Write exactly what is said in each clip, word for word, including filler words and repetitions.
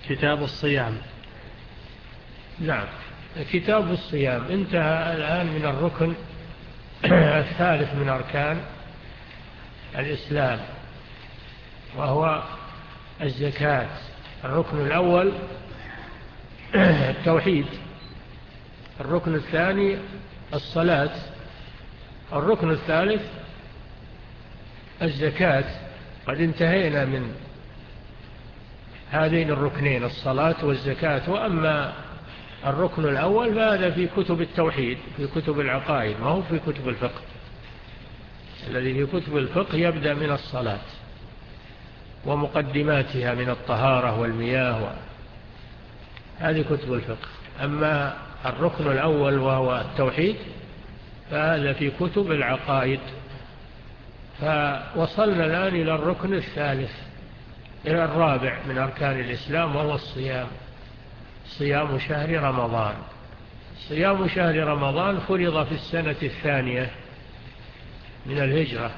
كتاب الصيام. نعم، كتاب الصيام انتهى الآن من الركن الثالث من أركان الإسلام، وهو الزكاة. الركن الأول التوحيد، الركن الثاني الصلاة، الركن الثالث الزكاة. قد انتهينا من هذين الركنين، الصلاة والزكاة. وأما الركن الأول فهذا في كتب التوحيد، في كتب العقائد، ما هو في كتب الفقه. الذي في كتب الفقه يبدأ من الصلاة ومقدماتها من الطهارة والمياه، هذه كتب الفقه. أما الركن الأول وهو التوحيد فهذا في كتب العقائد. فوصلنا الآن إلى الركن الثالث، إلى الرابع من أركان الإسلام، وهو الصيام. صيام شهر رمضان. صيام شهر رمضان فرض في السنة الثانية من الهجرة،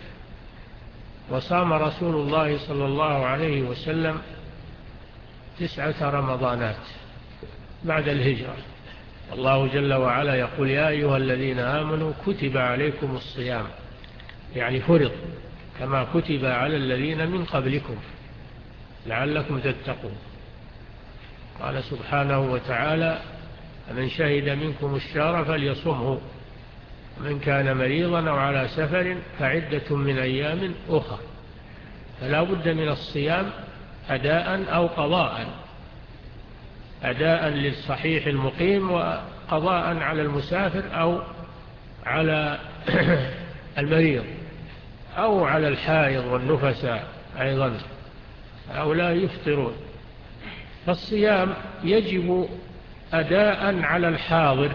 وصام رسول الله صلى الله عليه وسلم تسعة رمضانات بعد الهجرة. الله جل وعلا يقول: يا أيها الذين آمنوا كتب عليكم الصيام، يعني فرض كما كتب على الذين من قبلكم لعلكم تتقون. قال سبحانه وتعالى: من شهد منكم الشهر فليصمه، ومن كان مريضا أو على سفر فعدة من أيام أخرى. فلا بد من الصيام أداء أو قضاء، أداء للصحيح المقيم وقضاء على المسافر أو على المريض أو على الحائض والنفساء أيضا، أو لا يفطرون. فالصيام يجب أداء على الحاضر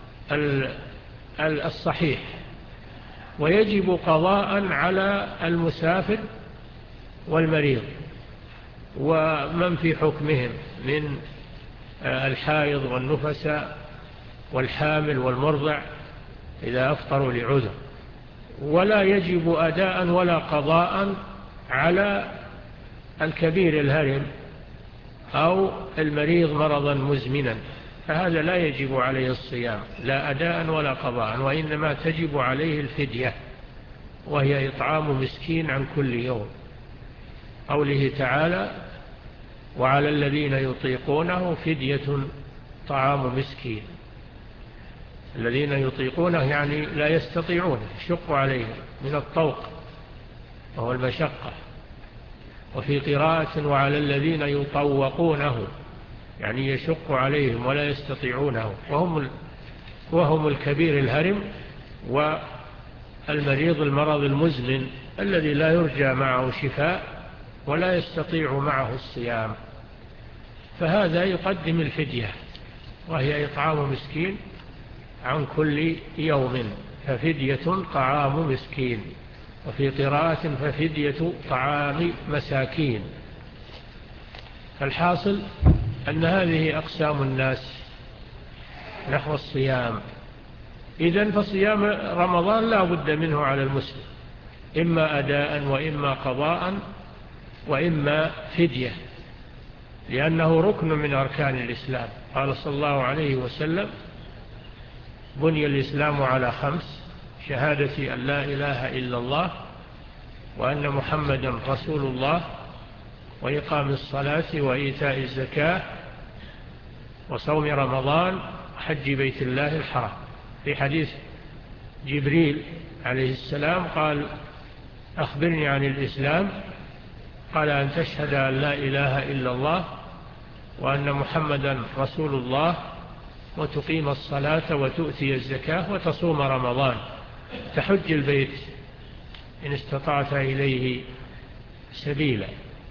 الصحيح، ويجب قضاء على المسافر والمريض ومن في حكمهم من الحائض والنفساء والحامل والمرضع إذا أفطروا لعذر. ولا يجب أداء ولا قضاء على الكبير الهرم أو المريض مرضا مزمنا، فهذا لا يجب عليه الصيام، لا أداء ولا قضاء، وإنما تجب عليه الفدية، وهي إطعام مسكين عن كل يوم. قوله تعالى: وعلى الذين يطيقونه فدية طعام مسكين. الذين يطيقونه يعني لا يستطيعون، يشق عليهم من الطوق وهو المشقة. وفي قراءة: وعلى الذين يطوقونه، يعني يشق عليهم ولا يستطيعونه، وهم, وهم الكبير الهرم والمريض المرض المزمن الذي لا يرجى معه شفاء ولا يستطيع معه الصيام. فهذا يقدم الفدية، وهي إطعام مسكين عن كل يوم، ففدية طعام مسكين. وفي قراءة: ففدية طعام مساكين. فالحاصل أن هذه أقسام الناس نحو الصيام. إذن فصيام رمضان لا بد منه على المسلم، إما أداء وإما قضاء وإما فدية، لأنه ركن من أركان الإسلام. قال صلى الله عليه وسلم: بني الإسلام على خمس: شهادة أن لا إله إلا الله وأن محمدا رسول الله، وإقام الصلاة وإيتاء الزكاة وصوم رمضان وحج بيت الله الحرام. في حديث جبريل عليه السلام قال: أخبرني عن الإسلام. قال: أن تشهد أن لا إله إلا الله وأن محمدا رسول الله، وتقيم الصلاة وتؤتي الزكاة وتصوم رمضان، تحج البيت إن استطعت إليه سبيلا.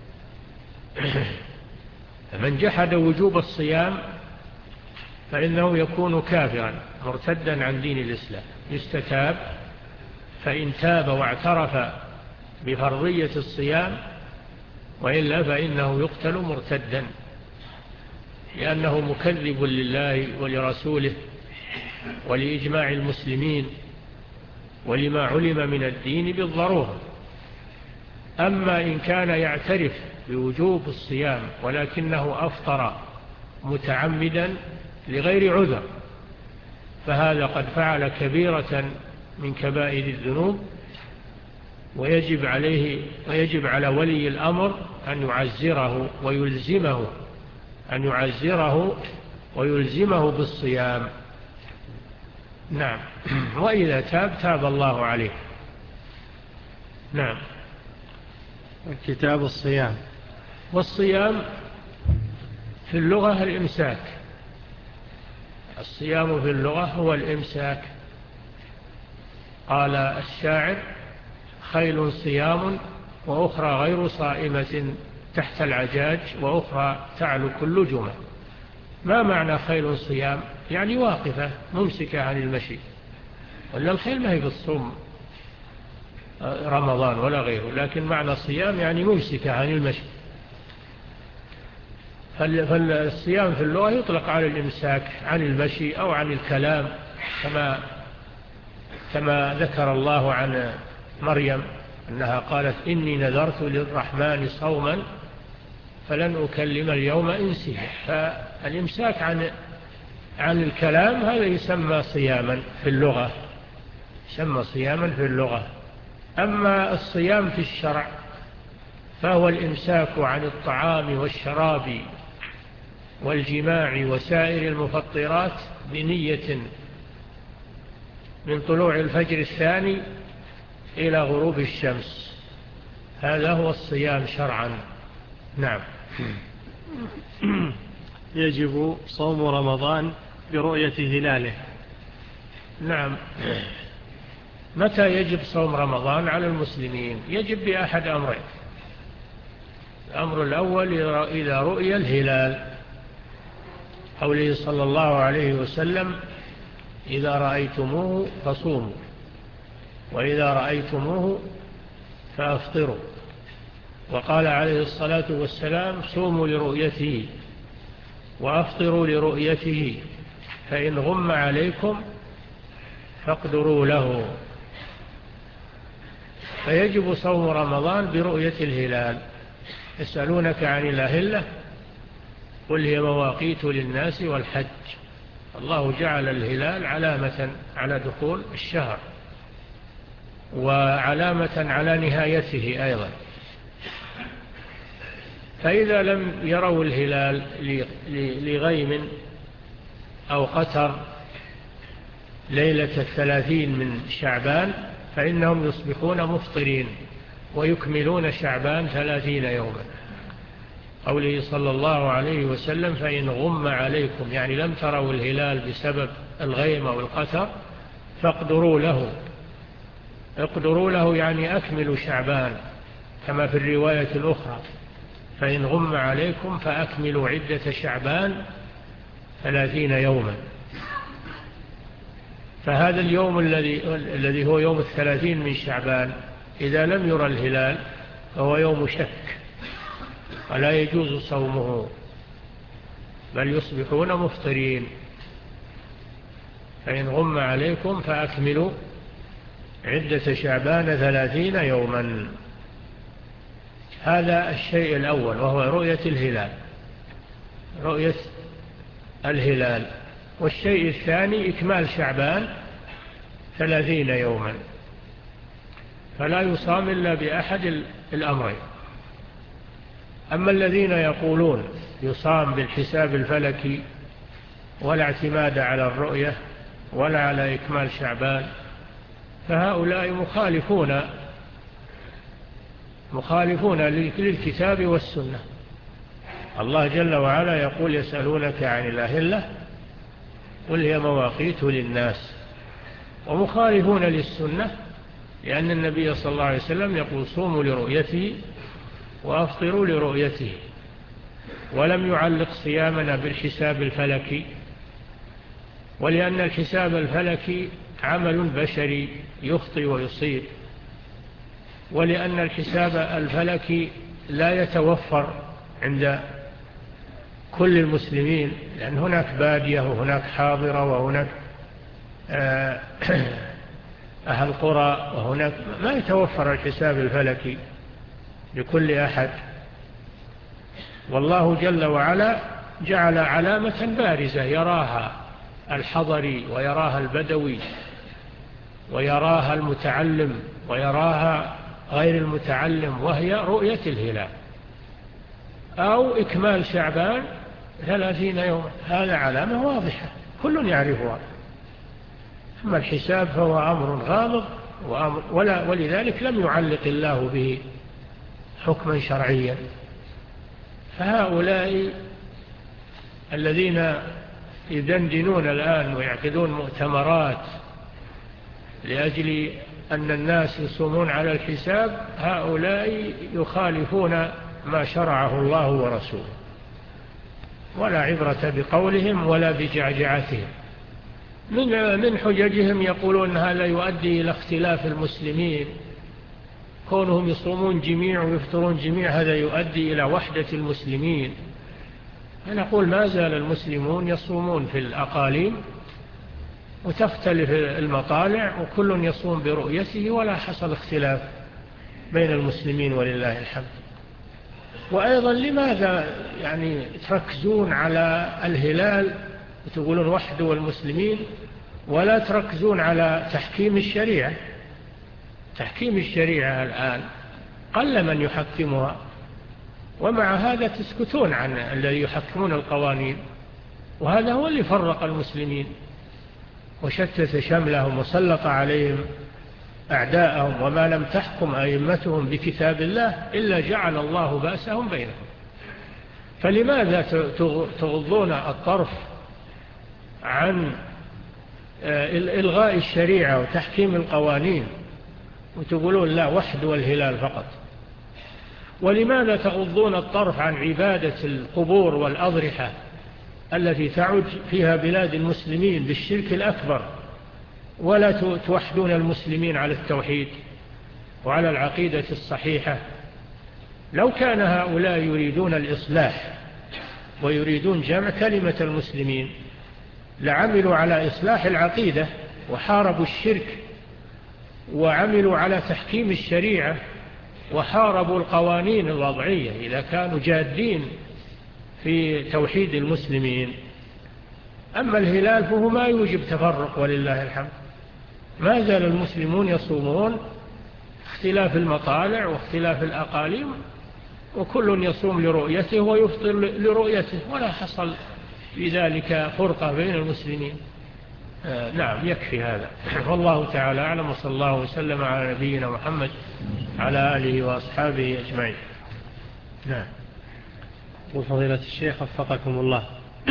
فمن جحد وجوب الصيام فإنه يكون كافرا مرتدا عن دين الإسلام، يستتاب، فإن تاب واعترف بفرضية الصيام، وإلا فإنه يقتل مرتدا، لأنه مكذب لله ولرسوله ولإجماع المسلمين ولما علم من الدين بالضرورة. أما إن كان يعترف بوجوب الصيام ولكنه أفطر متعمدا لغير عذر، فهذا قد فعل كبيرة من كبائر الذنوب، ويجب عليه ويجب على ولي الأمر أن يعزره ويلزمه أن يعزره ويلزمه بالصيام. نعم. وإذا تاب تاب الله عليه. نعم. كتاب الصيام. والصيام في اللغة الإمساك. الصيام في اللغة هو الإمساك. قال الشاعر: خيل صيام وأخرى غير صائمة تحت العجاج وأخرى تعلو كل جمع. ما معنى خيل صيام؟ يعني واقفة ممسكة عن المشي، ولا الخيل ما هي بالصوم رمضان ولا غيره، لكن معنى صيام يعني ممسكة عن المشي. فالصيام في اللغة يطلق على الإمساك عن المشي أو عن الكلام، كما كما ذكر الله عن مريم أنها قالت: إني نذرت للرحمن صوما فلن أكلم اليوم إنسيا. فالإمساك عن عن الكلام هذا يسمى صياما في اللغة، يسمى صياما في اللغة. أما الصيام في الشرع فهو الإمساك عن الطعام والشراب والجماع وسائر المفطرات بنية من طلوع الفجر الثاني إلى غروب الشمس. هذا هو الصيام شرعا. نعم. يجب صوم رمضان برؤية هلاله. نعم. متى يجب صوم رمضان على المسلمين؟ يجب بأحد أمرين. الأمر الأول إذا رؤي الهلال، قوله صلى الله عليه وسلم: إذا رأيتموه فصوموا، وإذا رأيتموه فأفطروا. وقال عليه الصلاة والسلام: صوموا لرؤيته وأفطروا لرؤيته، فإن غم عليكم فاقدروا له. فيجب صوم رمضان برؤية الهلال. يسألونك عن الأهلة، قل هي مواقيت للناس والحج. الله جعل الهلال علامة على دخول الشهر وعلامة على نهايته أيضا. فإذا لم يروا الهلال لغيم أو قتر ليلة الثلاثين من شعبان فإنهم يصبحون مفطرين ويكملون شعبان ثلاثين يوما. قوله صلى الله عليه وسلم: فإن غم عليكم، يعني لم تروا الهلال بسبب الغيم أو القتر، فاقدروا له. اقدروا له يعني أكملوا شعبان، كما في الرواية الأخرى: فإن غم عليكم فأكملوا عدة شعبان ثلاثين يوما. فهذا اليوم الذي الذي هو يوم الثلاثين من شعبان إذا لم يرى الهلال فهو يوم شك ولا يجوز صومه، بل يصبحون مفطرين. فإن غم عليكم فأكملوا عدة شعبان ثلاثين يوما. هذا الشيء الأول، وهو رؤية الهلال، رؤية الهلال. والشيء الثاني إكمال شعبان ثلاثين يوما. فلا يصام إلا بأحد الأمرين. أما الذين يقولون يصام بالحساب الفلكي ولا اعتماد على الرؤية ولا على إكمال شعبان، فهؤلاء مخالفون مخالفون للكتاب والسنة. الله جل وعلا يقول: يسألونك عن الأهلة قل هي مواقيت للناس. ومخالفون للسنة لأن النبي صلى الله عليه وسلم يقول: صوموا لرؤيته وأفطروا لرؤيته، ولم يعلق صيامنا بالحساب الفلكي، ولأن الحساب الفلكي عمل بشري يخطئ ويصيب، ولأن الحساب الفلكي لا يتوفر عند كل المسلمين، لأن هناك بادية وهناك حاضرة وهناك أهل قرى، وهناك ما يتوفر الحساب الفلكي لكل أحد. والله جل وعلا جعل علامة بارزة يراها الحضري ويراها البدوي ويراها المتعلم ويراها غير المتعلم، وهي رؤية الهلال أو إكمال شعبان ثلاثين يوما. هذا علامة واضحة كل يعرفها. أما الحساب فهو أمر غامض وأمر ولا ولذلك لم يعلق الله به حكما شرعيا. فهؤلاء الذين يدندنون الآن ويعقدون مؤتمرات لأجل أن الناس يصومون على الحساب، هؤلاء يخالفون ما شرعه الله ورسوله، ولا عبرة بقولهم ولا بجعجعتهم. من من حججهم يقولون هذا يؤدي إلى اختلاف المسلمين، كونهم يصومون جميع ويفطرون جميع هذا يؤدي إلى وحدة المسلمين. نقول ما زال المسلمون يصومون في الأقاليم وتختلف المطالع وكل يصوم برؤيته ولا حصل اختلاف بين المسلمين ولله الحمد. وأيضا لماذا يعني تركزون على الهلال وتقولون وحده المسلمين ولا تركزون على تحكيم الشريعة؟ تحكيم الشريعة الآن قل من يحكمها، ومع هذا تسكتون عن الذي يحكمون القوانين، وهذا هو اللي فرق المسلمين وشتت شملهم وسلط عليهم أعداءهم. وما لم تحكم أئمتهم بكتاب الله إلا جعل الله بأسهم بينهم. فلماذا تغضون الطرف عن إلغاء الشريعة وتحكيم القوانين وتقولون لا وحد والهلال فقط؟ ولماذا تغضون الطرف عن عبادة القبور والأضرحة التي تعج فيها بلاد المسلمين بالشرك الأكبر، ولا توحدون المسلمين على التوحيد وعلى العقيدة الصحيحة؟ لو كان هؤلاء يريدون الإصلاح ويريدون جمع كلمة المسلمين لعملوا على إصلاح العقيدة وحاربوا الشرك وعملوا على تحكيم الشريعة وحاربوا القوانين الوضعية إذا كانوا جادين في توحيد المسلمين. أما الهلال فهو ما يوجب تفرق ولله الحمد. ما زال المسلمون يصومون اختلاف المطالع واختلاف الأقاليم، وكل يصوم لرؤيته ويفطر لرؤيته، ولا حصل في ذلك فرقة بين المسلمين. آه نعم يكفي هذا. والله تعالى أعلم، وصلى الله وسلم على نبينا محمد على آله وأصحابه أجمعين. نعم. وفضيلة الشيخ وفقكم الله،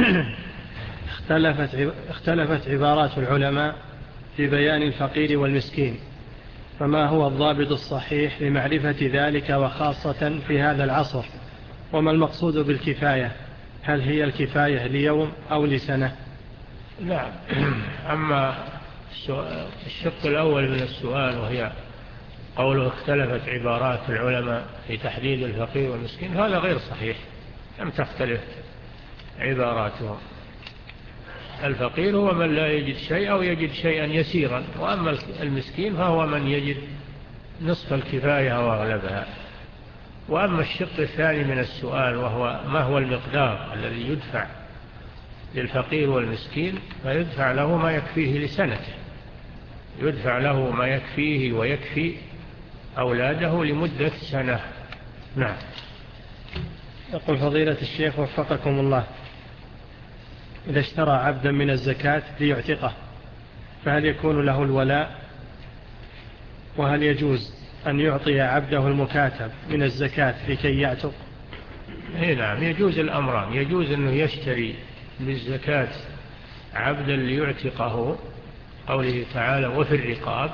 اختلفت اختلفت عبارات العلماء في بيان الفقير والمسكين، فما هو الضابط الصحيح لمعرفة ذلك وخاصة في هذا العصر؟ وما المقصود بالكفاية؟ هل هي الكفاية ليوم أو لسنة؟ نعم. أما الشق الأول من السؤال وهي قوله اختلفت عبارات العلماء في تحديد الفقير والمسكين، هذا غير صحيح، لم تختلف عباراتهم. الفقير هو من لا يجد شيء أو يجد شيئا يسيرا، وأما المسكين فهو من يجد نصف الكفاية أو أغلبها. وأما الشق الثاني من السؤال وهو ما هو المقدار الذي يدفع للفقير والمسكين، فيدفع له ما يكفيه لسنته، يدفع له ما يكفيه ويكفي أولاده لمدة سنة. نعم. يقول فضيلة الشيخ وفقكم الله، إذا اشترى عبدا من الزكاة ليعتقه فهل يكون له الولاء؟ وهل يجوز أن يعطي عبده المكاتب من الزكاة لكي يعتق؟ إيه نعم، يجوز الأمران. يجوز أنه يشتري بالزكاة عبدا ليعتقه، قوله تعالى وفي الرقاب،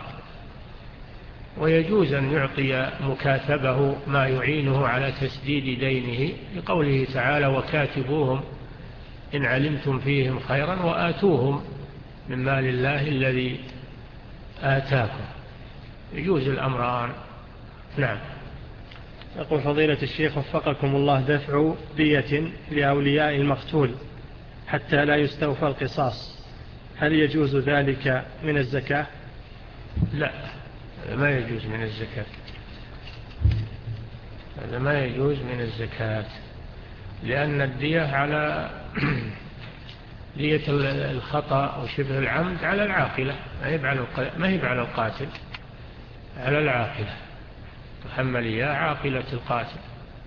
ويجوز أن يعطي مكاتبه ما يعينه على تسديد دينه، لقوله تعالى وكاتبوهم إن علمتم فيهم خيرا وآتوهم من مال الله الذي آتاكم. يجوز الأمران. نعم. يقول فضيلة الشيخ وفقكم الله، دفع دية لأولياء المقتول حتى لا يستوفى القصاص، هل يجوز ذلك من الزكاة؟ لا، ما يجوز من الزكاة، هذا ما يجوز من الزكاة. لأن الدية على دية الخطأ أو شبه العمد على العاقلة، ما هي على القاتل، على العاقلة تحمل إياه عاقلة القاتل.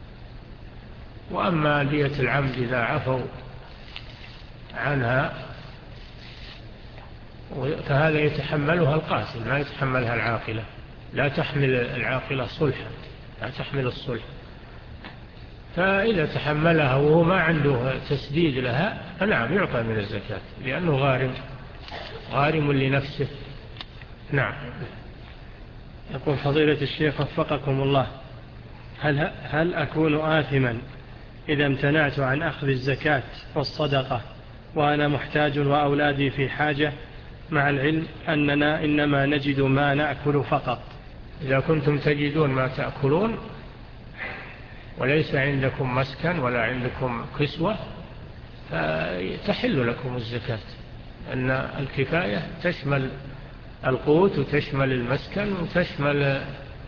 وأما دية العمد إذا عفوا عنها فهذا يتحملها القاتل ما يتحملها العاقلة، لا تحمل العاقلة صلحا، لا تحمل الصلح. فإذا تحملها وهو ما عنده تسديد لها فنعم يعطى من الزكاة، لأنه غارم غارم لنفسه. نعم. يقول فضيلة الشيخ وفقكم الله، هل, هل أكون آثما إذا امتنعت عن أخذ الزكاة والصدقة وأنا محتاج وأولادي في حاجة، مع العلم أننا إنما نجد ما نأكل فقط؟ إذا كنتم تجدون ما تأكلون وليس عندكم مسكن ولا عندكم كسوة فتحل لكم الزكاة، أن الكفاية تشمل القوت وتشمل المسكن وتشمل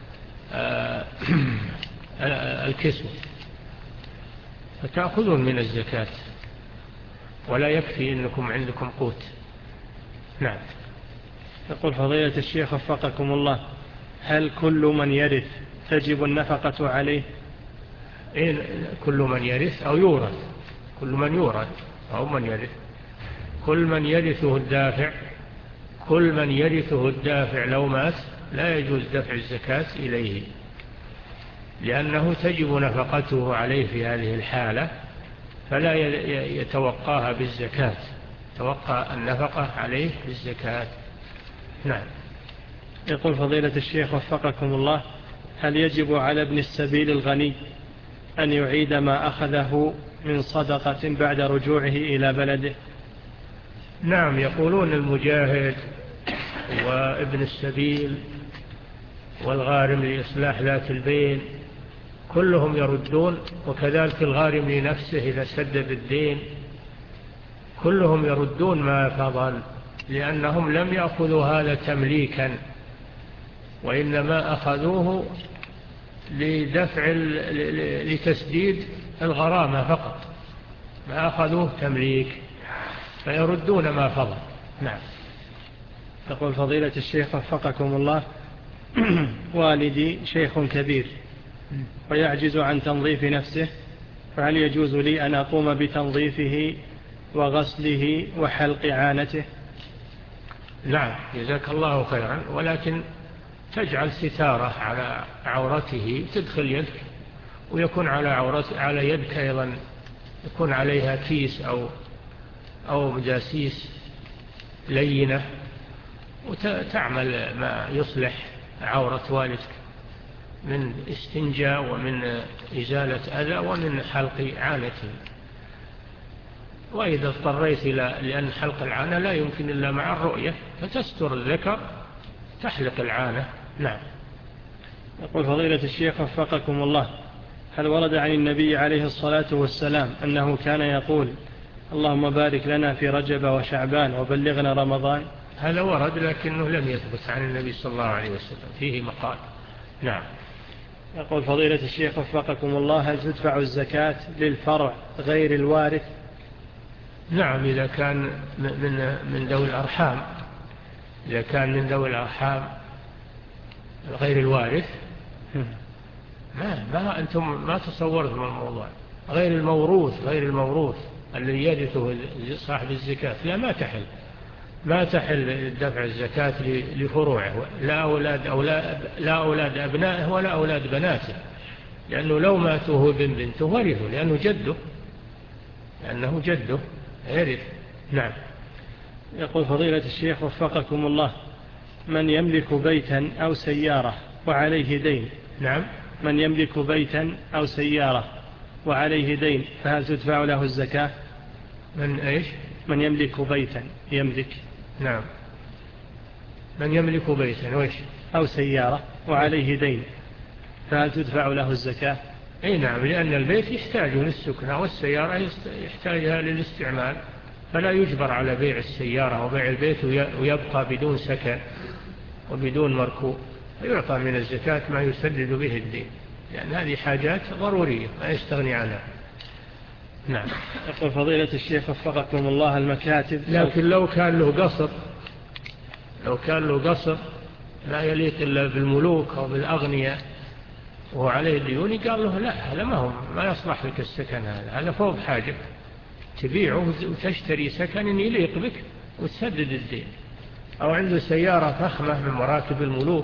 الكسوة، فتأخذون من الزكاة ولا يكفي أنكم عندكم قوت. نعم. يقول فضيلة الشيخ وفقكم الله، هل كل من يرث تجب النفقة عليه؟ إيه كل من يرث أو يورث؟ كل من يورث أو من يرث، كل من يرثه الدافع، كل من يرثه الدافع لو مات لا يجوز دفع الزكاة إليه، لأنه تجب نفقته عليه في هذه الحالة، فلا يتوقاها بالزكاة، توقع النفقة عليه بالزكاة. نعم. يقول فضيلة الشيخ وفقكم الله، هل يجب على ابن السبيل الغني أن يعيد ما أخذه من صدقة بعد رجوعه إلى بلده؟ نعم، يقولون المجاهد وابن السبيل والغارم لإصلاح ذات البين كلهم يردون، وكذلك الغارم لنفسه إذا سدد الدين كلهم يردون ما فضل، لأنهم لم يأخذوا هذا تمليكا وإنما أخذوه لدفع لتسديد الغرامة فقط، ما أخذوه تمليك، فيردون ما فضل. نعم. تقول فضيلة الشيخ وفقكم الله، والدي شيخ كبير ويعجز عن تنظيف نفسه، فهل يجوز لي أن أقوم بتنظيفه وغسله وحلق عانته؟ نعم، جزاك الله خيرا، ولكن تجعل ستارة على عورته، تدخل يدك ويكون على عورته على يدك أيضا يكون عليها كيس أو أو مجاسيس لينة، وتعمل ما يصلح عورة والدك من استنجاء ومن إزالة أذى ومن حلق عانته. وإذا اضطريت إلى لأن حلق العانة لا يمكن إلا مع الرؤية فتستر الذكر تحلق العانة. نعم. يقول فضيلة الشيخ وفقكم الله، هل ورد عن النبي عليه الصلاة والسلام أنه كان يقول اللهم بارك لنا في رجب وشعبان وبلغنا رمضان؟ هذا ورد لكنه لم يثبت عن النبي صلى الله عليه وسلم، فيه مقال. نعم. يقول فضيلة الشيخ وفقكم الله، هل تدفع الزكاة للفرع غير الوارث؟ نعم، إذا كان من من ذوي الأرحام، إذا كان من ذوي الأرحام غير الوارث ما, ما أنتم ما تصورتم الموضوع. غير الموروث، غير الموروث الذي يرثه صاحب الزكاة لا ما تحل ما تحل دفع الزكاة لفروعه، لا أولاد, أولاد لا أولاد أبنائه ولا أولاد بناته، لأنه لو ماتوا هو بن بنته ورثوا، لأنه جده لأنه جده يرث. نعم. يقول فضيلة الشيخ وفقكم الله، من يملك بيتا أو سيارة وعليه دين. نعم. من يملك بيتا أو سيارة وعليه دين فهل تدفع له الزكاة؟ من إيش؟ من يملك بيتا يملك. نعم. من يملك بيتا وإيش؟ أو سيارة وعليه دين فهل تدفع له الزكاة؟ أي نعم، لأن البيت يحتاج للسكنة والسيارة يحتاجها للاستعمال، فلا يجبر على بيع السيارة وبيع البيت ويبقى بدون سكن وبدون مركوب، فيعطى من الزكاة ما يسدد به الدين، لأن هذه حاجات ضرورية ما يستغني عنها. نعم. يقول فضيلة الشيخ وفقكم الله المكاتب، لكن لو كان له قصر لو كان له قصر لا يليق إلا بالملوك أو بالأغنياء وهو عليه ديوني، قال له لا، هذا ما هو ما يصلح لك السكن، هذا هذا فوق حاجك، تبيعه وتشتري سكن يليق بك وتسدد الدين. أو عنده سيارة فخمة من مراكب الملوك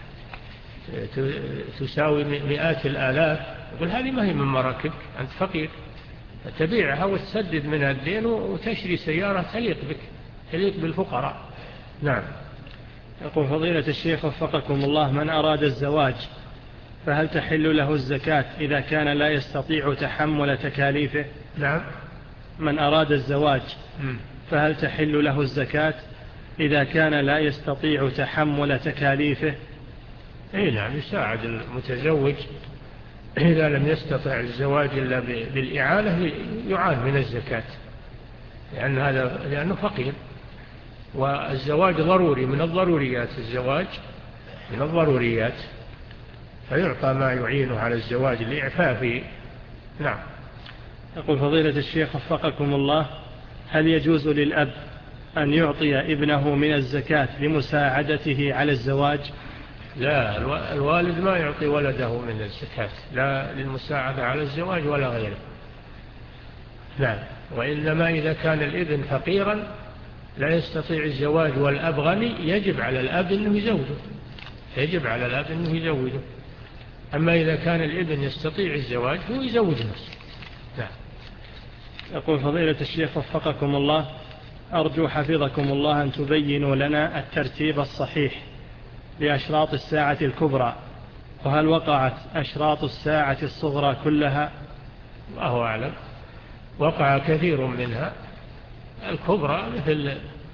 تساوي مئات الآلاف، يقول هذه ما هي من مراكبك، أنت فقير، تبيعها وتسدد منها الدين وتشري سيارة تليق بك، تليق بالفقراء. نعم. يقول فضيلة الشيخ وفقكم الله، من أراد الزواج فهل تحل له الزكاة إذا كان لا يستطيع تحمل تكاليفه؟ نعم. من أراد الزواج فهل تحل له الزكاة إذا كان لا يستطيع تحمل تكاليفه؟ أي نعم، يساعد المتزوج إذا لم يستطع الزواج إلا بالإعانة يعان من الزكاة، لأن هذا لأنه فقير، والزواج ضروري من الضروريات، الزواج من الضروريات، فيعطى ما يعينه على الزواج لإعفافه. نعم. يقول فضيلة الشيخ وفقكم الله، هل يجوز للأب أن يعطي ابنه من الزكاة لمساعدته على الزواج؟ لا، الوالد ما يعطي ولده من الزكاة، لا للمساعدة على الزواج ولا غيره. نعم. وإنما إذا كان الابن فقيرا لا يستطيع الزواج والأب غني، يجب على الأب أنه يزوجه، يجب على الأب أنه يزوجه. أما إذا كان الابن يستطيع الزواج هو يزوج نفسه. نعم. يقول فضيلة الشيخ وفقكم الله، أرجو حفظكم الله أن تبينوا لنا الترتيب الصحيح لأشراط الساعة الكبرى، وهل وقعت أشراط الساعة الصغرى كلها؟ الله أعلم، وقع كثير منها. الكبرى مثل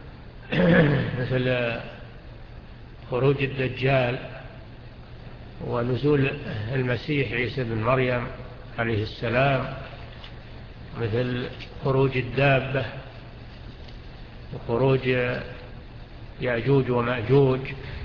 مثل خروج الدجال ونزول المسيح عيسى بن مريم عليه السلام، مثل خروج الدابة وخروج يأجوج ومأجوج،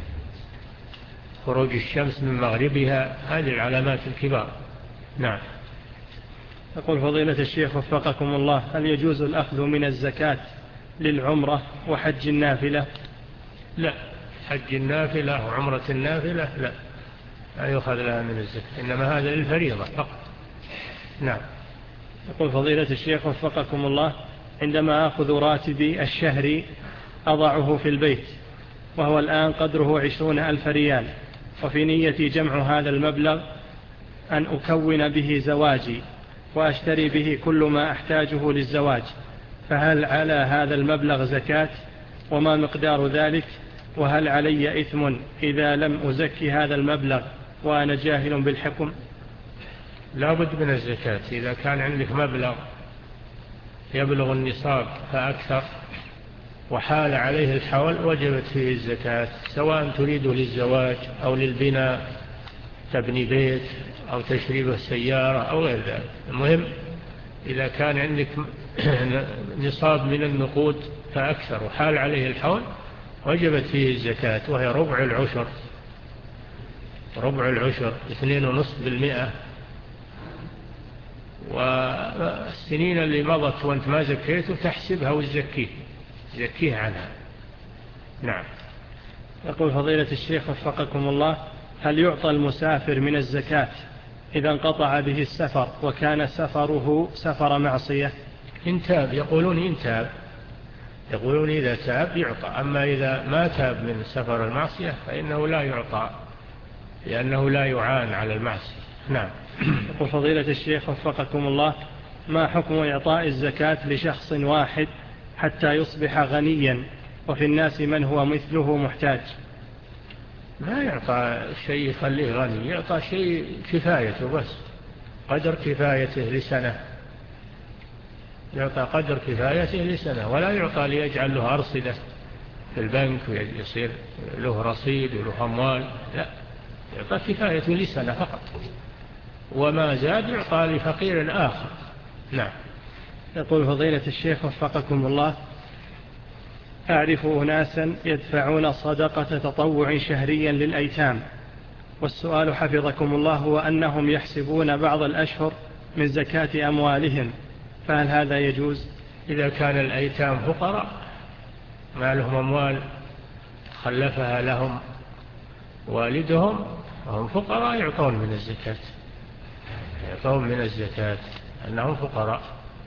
خروج الشمس من مغربها، هذه العلامات الكبار. نعم. يقول فضيلة الشيخ وفقكم الله، هل يجوز الأخذ من الزكاة للعمرة وحج النافلة؟ لا، حج النافلة وعمرة النافلة لا، لا يؤخذ لها من الزكاة، إنما هذا للفريضة فقط. نعم. يقول فضيلة الشيخ وفقكم الله، عندما أخذ راتبي الشهري أضعه في البيت وهو الآن قدره عشرون ألف ريال، وفي نيتي جمع هذا المبلغ أن أكون به زواجي وأشتري به كل ما أحتاجه للزواج، فهل على هذا المبلغ زكاة؟ وما مقدار ذلك؟ وهل علي إثم إذا لم أزكي هذا المبلغ وأنا جاهل بالحكم؟ لا بد من الزكاة. إذا كان عندك مبلغ يبلغ النصاب فأكثر وحال عليه الحول وجبت فيه الزكاة، سواء تريده للزواج أو للبناء، تبني بيت أو تشريبه سيارة أو غير ذلك. المهم إذا كان عندك نصاب من النقود فأكثر وحال عليه الحول وجبت فيه الزكاة، وهي ربع العشر، ربع العشر اثنين ونصف بالمئة. والسنين اللي مضت وانت ما زكيته تحسبها وتزكيه، زكيه عنها. نعم. يقول فضيلة الشيخ وفقكم الله، هل يعطى المسافر من الزكاة إذا انقطع به السفر وكان سفره سفر معصية؟ إن تاب، يقولون إن تاب، يقولون إذا تاب يعطى، أما إذا ما تاب من سفر المعصية فإنه لا يعطى، لأنه لا يعان على المعصية. نعم. يقول فضيلة الشيخ وفقكم الله، ما حكم إعطاء الزكاة لشخص واحد حتى يصبح غنيا وفي الناس من هو مثله محتاج؟ لا يعطى شيء يخليه غني، يعطى شيء كفايته بس، قدر كفايته لسنة، يعطى قدر كفايته لسنة، ولا يعطى ليجعل له أرصدة في البنك ويصير له رصيد وله أموال، لا، يعطى كفايته لسنة فقط، وما زاد يعطى لفقير آخر. نعم. يقول فضيلة الشيخ وفقكم الله، أعرف أناسا يدفعون صدقة تطوع شهريا للأيتام، والسؤال حفظكم الله هو أنهم يحسبون بعض الأشهر من زكاة أموالهم فهل هذا يجوز؟ إذا كان الأيتام فقراء ما لهم أموال خلفها لهم والدهم وهم فقراء يعطون من الزكاة يعطون من الزكاة أنهم فقراء.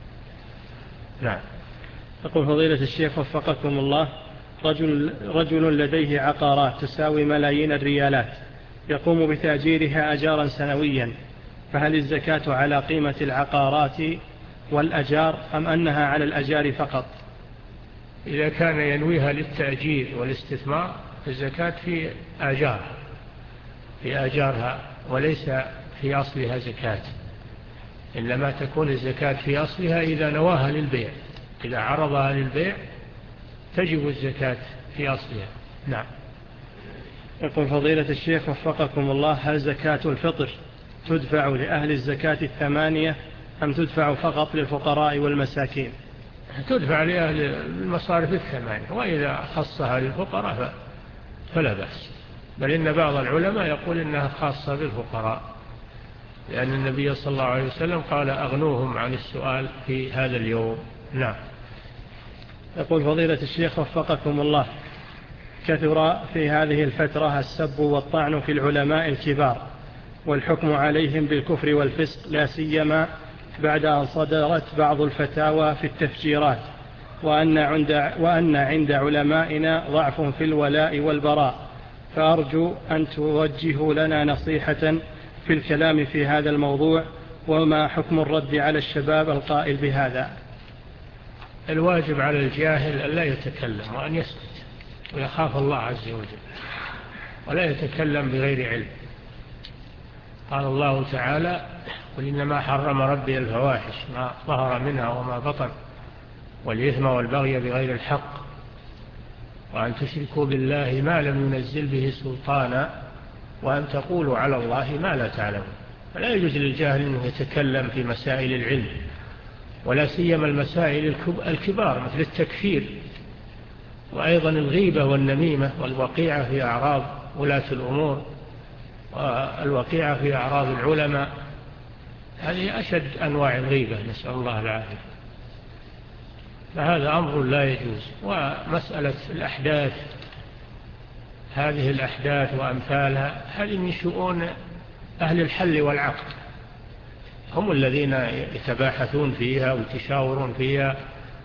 نعم. يقول فضيلة الشيخ وفقكم الله، رجل, رجل لديه عقارات تساوي ملايين الريالات يقوم بتأجيرها أجارا سنويا، فهل الزكاة على قيمة العقارات والأجار أم أنها على الأجار فقط؟ إذا كان ينويها للتأجير والاستثمار الزكاة في آجارها في آجارها وليس في أصلها زكاة، إنما تكون الزكاة في أصلها إذا نواها للبيع، إذا عرضها للبيع تجب الزكاة في أصلها. نعم. يقول فضيلة الشيخ وفقكم الله، هل زكاة الفطر تدفع لأهل الزكاة الثمانية أم تدفع فقط للفقراء والمساكين؟ تدفع لأهل المصارف الثمانية، وإذا خصها للفقراء فلا بأس، بل إن بعض العلماء يقول إنها خاصة بالفقراء، لأن النبي صلى الله عليه وسلم قال أغنوهم عن السؤال في هذا اليوم. نعم. يقول فضيلة الشيخ وفقكم الله، كثر في هذه الفترة السب والطعن في العلماء الكبار والحكم عليهم بالكفر والفسق، لا سيما بعد أن صدرت بعض الفتاوى في التفجيرات، وأن عند, وأن عند علمائنا ضعف في الولاء والبراء، فأرجو أن توجهوا لنا نصيحة في الكلام في هذا الموضوع، وما حكم الرد على الشباب القائل بهذا؟ الواجب على الجاهل أن لا يتكلم وأن يسكت ويخاف الله عز وجل ولا يتكلم بغير علم. قال الله تعالى: قل إنما حرم ربي الفواحش ما ظهر منها وما بطن والإثم والبغي بغير الحق وأن تشركوا بالله ما لم ينزل به سلطانا وأن تقولوا على الله ما لا تعلمون. فلا يجوز للجاهل أنه يتكلم في مسائل العلم، ولا سيما المسائل الكبار مثل التكفير، وأيضا الغيبة والنميمة والوقيعة في أعراض ولاة الأمور والوقيعة في أعراض العلماء. هذه أشد أنواع الغيبة، نسأل الله العافية. فهذا أمر لا يجوز. ومسألة الأحداث، هذه الأحداث وأمثالها، هذه من شؤون أهل الحل والعقد، هم الذين يتباحثون فيها ويتشاورون فيها،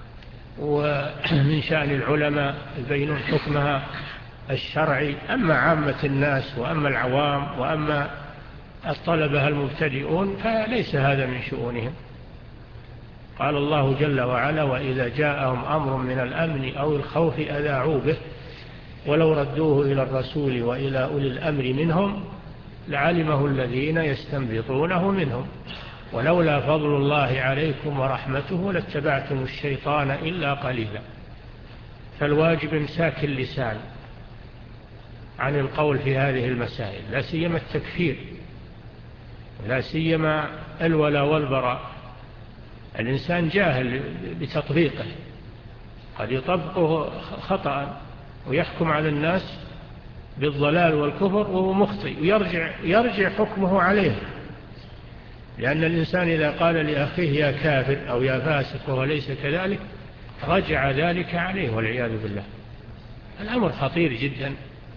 ومن شأن العلماء يبينون حكمها الشرعي. أما عامة الناس وأما العوام وأما الطلبة المبتدئون فليس هذا من شؤونهم. قال الله جل وعلا: وإذا جاءهم أمر من الأمن أو الخوف أذاعوا به ولو ردوه إلى الرسول وإلى أولي الأمر منهم لعلمه الذين يستنبطونه منهم ولولا فضل الله عليكم ورحمته لاتبعتم الشيطان إلا قليلا. فالواجب امساك اللسان عن القول في هذه المسائل، لا سيما التكفير، لا سيما الولاء والبراء. الإنسان جاهل بتطبيقه، قد يطبقه خطأ ويحكم على الناس بالضلال والكفر وهو مخطئ، ويرجع يرجع حكمه عليه، لأن الإنسان إذا قال لأخيه يا كافر أو يا فاسق وهو ليس كذلك رجع ذلك عليه والعياذ بالله. الأمر خطير جدا،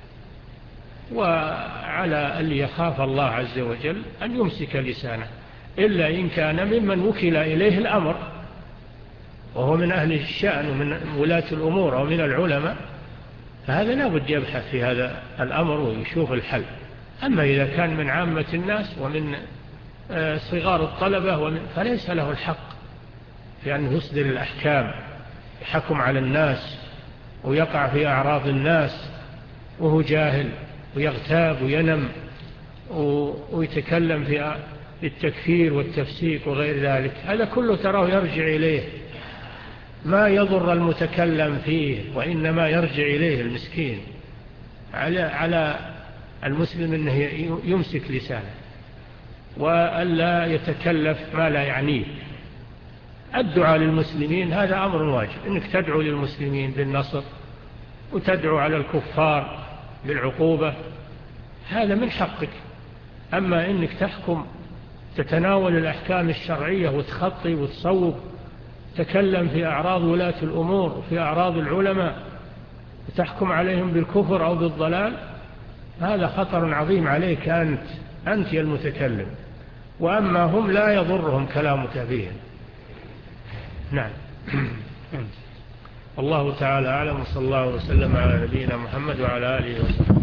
وعلى اللي يخاف الله عز وجل أن يمسك لسانه، إلا إن كان ممن وكل إليه الأمر وهو من أهل الشأن ومن ولاة الأمور ومن العلماء، فهذا لا بد يبحث في هذا الأمر ويشوف الحل. أما إذا كان من عامة الناس ومن صغار الطلبة ومن فليس له الحق في أن يصدر الأحكام، يحكم على الناس ويقع في أعراض الناس وهو جاهل، ويغتاب وينم ويتكلم في التكفير والتفسيق وغير ذلك. هذا كله تراه يرجع إليه، ما يضر المتكلم فيه وإنما يرجع إليه المسكين. على على المسلم أنه يمسك لسانه وألا يتكلف ما لا يعنيه. الدعاء للمسلمين هذا أمر واجب، أنك تدعو للمسلمين بالنصر وتدعو على الكفار بالعقوبة، هذا من حقك. أما أنك تحكم تتناول الأحكام الشرعية وتخطي وتصوب تكلم في أعراض ولاة الأمور، في أعراض العلماء، وتحكم عليهم بالكفر أو بالضلال، هذا خطر عظيم عليك أنت أنت المتكلم، وأما هم لا يضرهم كلامك فيهم. نعم. الله تعالى أعلم، وصلى الله وسلم على نبينا محمد وعلى آله وصحبه.